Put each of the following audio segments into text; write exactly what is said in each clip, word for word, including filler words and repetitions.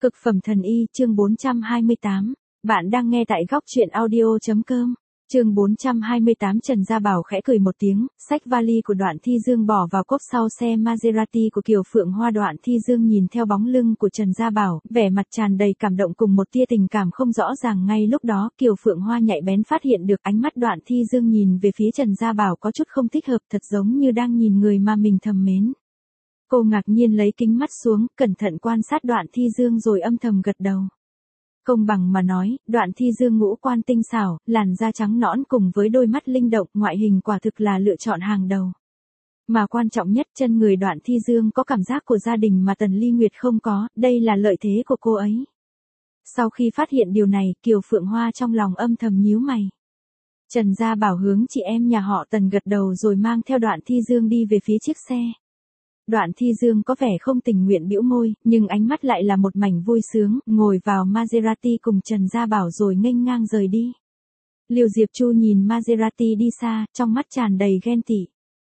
Cực phẩm thần y, chương bốn trăm hai mươi tám. Bạn đang nghe tại góc truyện audio.com. Chương bốn trăm hai mươi tám. Trần Gia Bảo khẽ cười một tiếng, xách vali của Đoạn Thi Dương bỏ vào cốp sau xe Maserati của Kiều Phượng Hoa. Đoạn Thi Dương nhìn theo bóng lưng của Trần Gia Bảo, vẻ mặt tràn đầy cảm động cùng một tia tình cảm không rõ ràng. Ngay lúc đó, Kiều Phượng Hoa nhạy bén phát hiện được ánh mắt Đoạn Thi Dương nhìn về phía Trần Gia Bảo có chút không thích hợp, thật giống như đang nhìn người mà mình thầm mến. Cô ngạc nhiên lấy kính mắt xuống, cẩn thận quan sát Đoạn Thi Dương rồi âm thầm gật đầu. Công bằng mà nói, Đoạn Thi Dương ngũ quan tinh xảo, làn da trắng nõn cùng với đôi mắt linh động, ngoại hình quả thực là lựa chọn hàng đầu. Mà quan trọng nhất, chân người Đoạn Thi Dương có cảm giác của gia đình mà Tần Ly Nguyệt không có, đây là lợi thế của cô ấy. Sau khi phát hiện điều này, Kiều Phượng Hoa trong lòng âm thầm nhíu mày. Trần Gia Bảo hướng chị em nhà họ Tần gật đầu rồi mang theo Đoạn Thi Dương đi về phía chiếc xe. Đoạn Thi Dương có vẻ không tình nguyện bĩu môi, nhưng ánh mắt lại là một mảnh vui sướng, ngồi vào Maserati cùng Trần Gia Bảo rồi nghênh ngang rời đi. Liêu Diệp Chu nhìn Maserati đi xa, trong mắt tràn đầy ghen tị.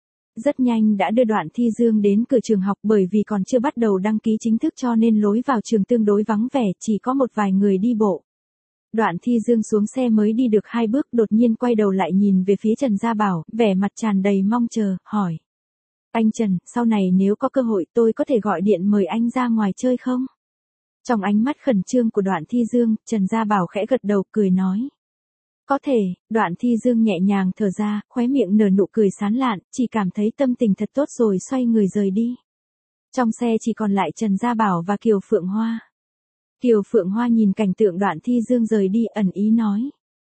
Rất nhanh đã đưa Đoạn Thi Dương đến cửa trường học, bởi vì còn chưa bắt đầu đăng ký chính thức cho nên lối vào trường tương đối vắng vẻ, chỉ có một vài người đi bộ. Đoạn Thi Dương xuống xe mới đi được hai bước, đột nhiên quay đầu lại nhìn về phía Trần Gia Bảo, vẻ mặt tràn đầy mong chờ, hỏi. Anh Trần, sau này nếu có cơ hội tôi có thể gọi điện mời anh ra ngoài chơi không? Trong ánh mắt khẩn trương của Đoạn Thi Dương, Trần Gia Bảo khẽ gật đầu cười nói. Có thể. Đoạn Thi Dương nhẹ nhàng thở ra, khóe miệng nở nụ cười sán lạn, chỉ cảm thấy tâm tình thật tốt rồi xoay người rời đi. Trong xe chỉ còn lại Trần Gia Bảo và Kiều Phượng Hoa. Kiều Phượng Hoa nhìn cảnh tượng Đoạn Thi Dương rời đi ẩn ý nói.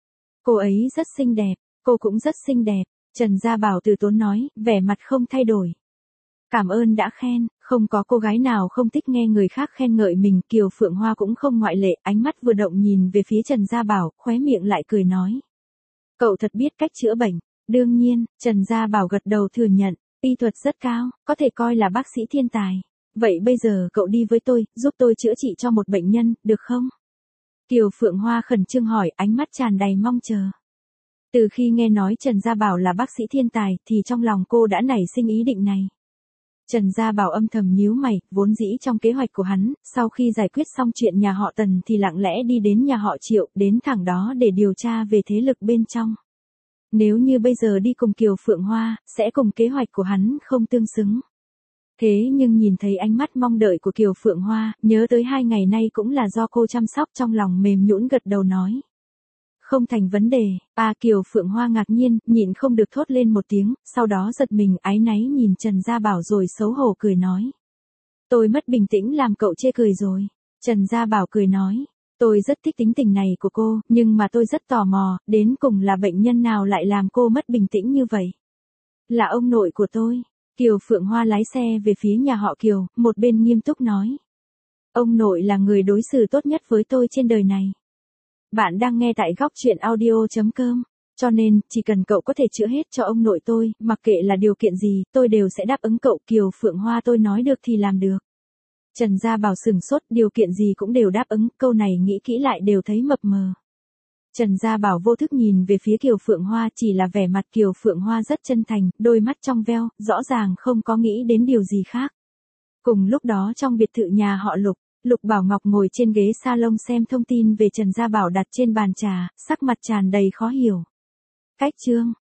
Cô ấy rất xinh đẹp, cô cũng rất xinh đẹp. Trần Gia Bảo từ tốn nói, vẻ mặt không thay đổi. Cảm ơn đã khen, không có cô gái nào không thích nghe người khác khen ngợi mình, Kiều Phượng Hoa cũng không ngoại lệ, ánh mắt vừa động nhìn về phía Trần Gia Bảo, khóe miệng lại cười nói. Cậu thật biết cách chữa bệnh, đương nhiên, Trần Gia Bảo gật đầu thừa nhận, y thuật rất cao, có thể coi là bác sĩ thiên tài. Vậy bây giờ cậu đi với tôi, giúp tôi chữa trị cho một bệnh nhân, được không? Kiều Phượng Hoa khẩn trương hỏi, ánh mắt tràn đầy mong chờ. Từ khi nghe nói Trần Gia Bảo là bác sĩ thiên tài thì trong lòng cô đã nảy sinh ý định này. Trần Gia Bảo âm thầm nhíu mày, vốn dĩ trong kế hoạch của hắn, sau khi giải quyết xong chuyện nhà họ Tần thì lặng lẽ đi đến nhà họ Triệu, đến thẳng đó để điều tra về thế lực bên trong. Nếu như bây giờ đi cùng Kiều Phượng Hoa, sẽ cùng kế hoạch của hắn không tương xứng. Thế nhưng nhìn thấy ánh mắt mong đợi của Kiều Phượng Hoa, nhớ tới hai ngày nay cũng là do cô chăm sóc, trong lòng mềm nhũn gật đầu nói. Không thành vấn đề. À, Kiều Phượng Hoa ngạc nhiên, nhịn không được thốt lên một tiếng, sau đó giật mình áy náy nhìn Trần Gia Bảo rồi xấu hổ cười nói. Tôi mất bình tĩnh làm cậu chê cười rồi. Trần Gia Bảo cười nói. Tôi rất thích tính tình này của cô, nhưng mà tôi rất tò mò, đến cùng là bệnh nhân nào lại làm cô mất bình tĩnh như vậy? Là ông nội của tôi. Kiều Phượng Hoa lái xe về phía nhà họ Kiều, một bên nghiêm túc nói. Ông nội là người đối xử tốt nhất với tôi trên đời này. Bạn đang nghe tại góc truyện audio.com, cho nên, chỉ cần cậu có thể chữa hết cho ông nội tôi, mặc kệ là điều kiện gì, tôi đều sẽ đáp ứng cậu. Kiều Phượng Hoa tôi nói được thì làm được. Trần Gia Bảo sửng sốt, điều kiện gì cũng đều đáp ứng, câu này nghĩ kỹ lại đều thấy mập mờ. Trần Gia Bảo vô thức nhìn về phía Kiều Phượng Hoa, chỉ là vẻ mặt Kiều Phượng Hoa rất chân thành, đôi mắt trong veo, rõ ràng không có nghĩ đến điều gì khác. Cùng lúc đó trong biệt thự nhà họ Lục, Lục Bảo Ngọc ngồi trên ghế salon xem thông tin về Trần Gia Bảo đặt trên bàn trà, sắc mặt tràn đầy khó hiểu. Cách chương,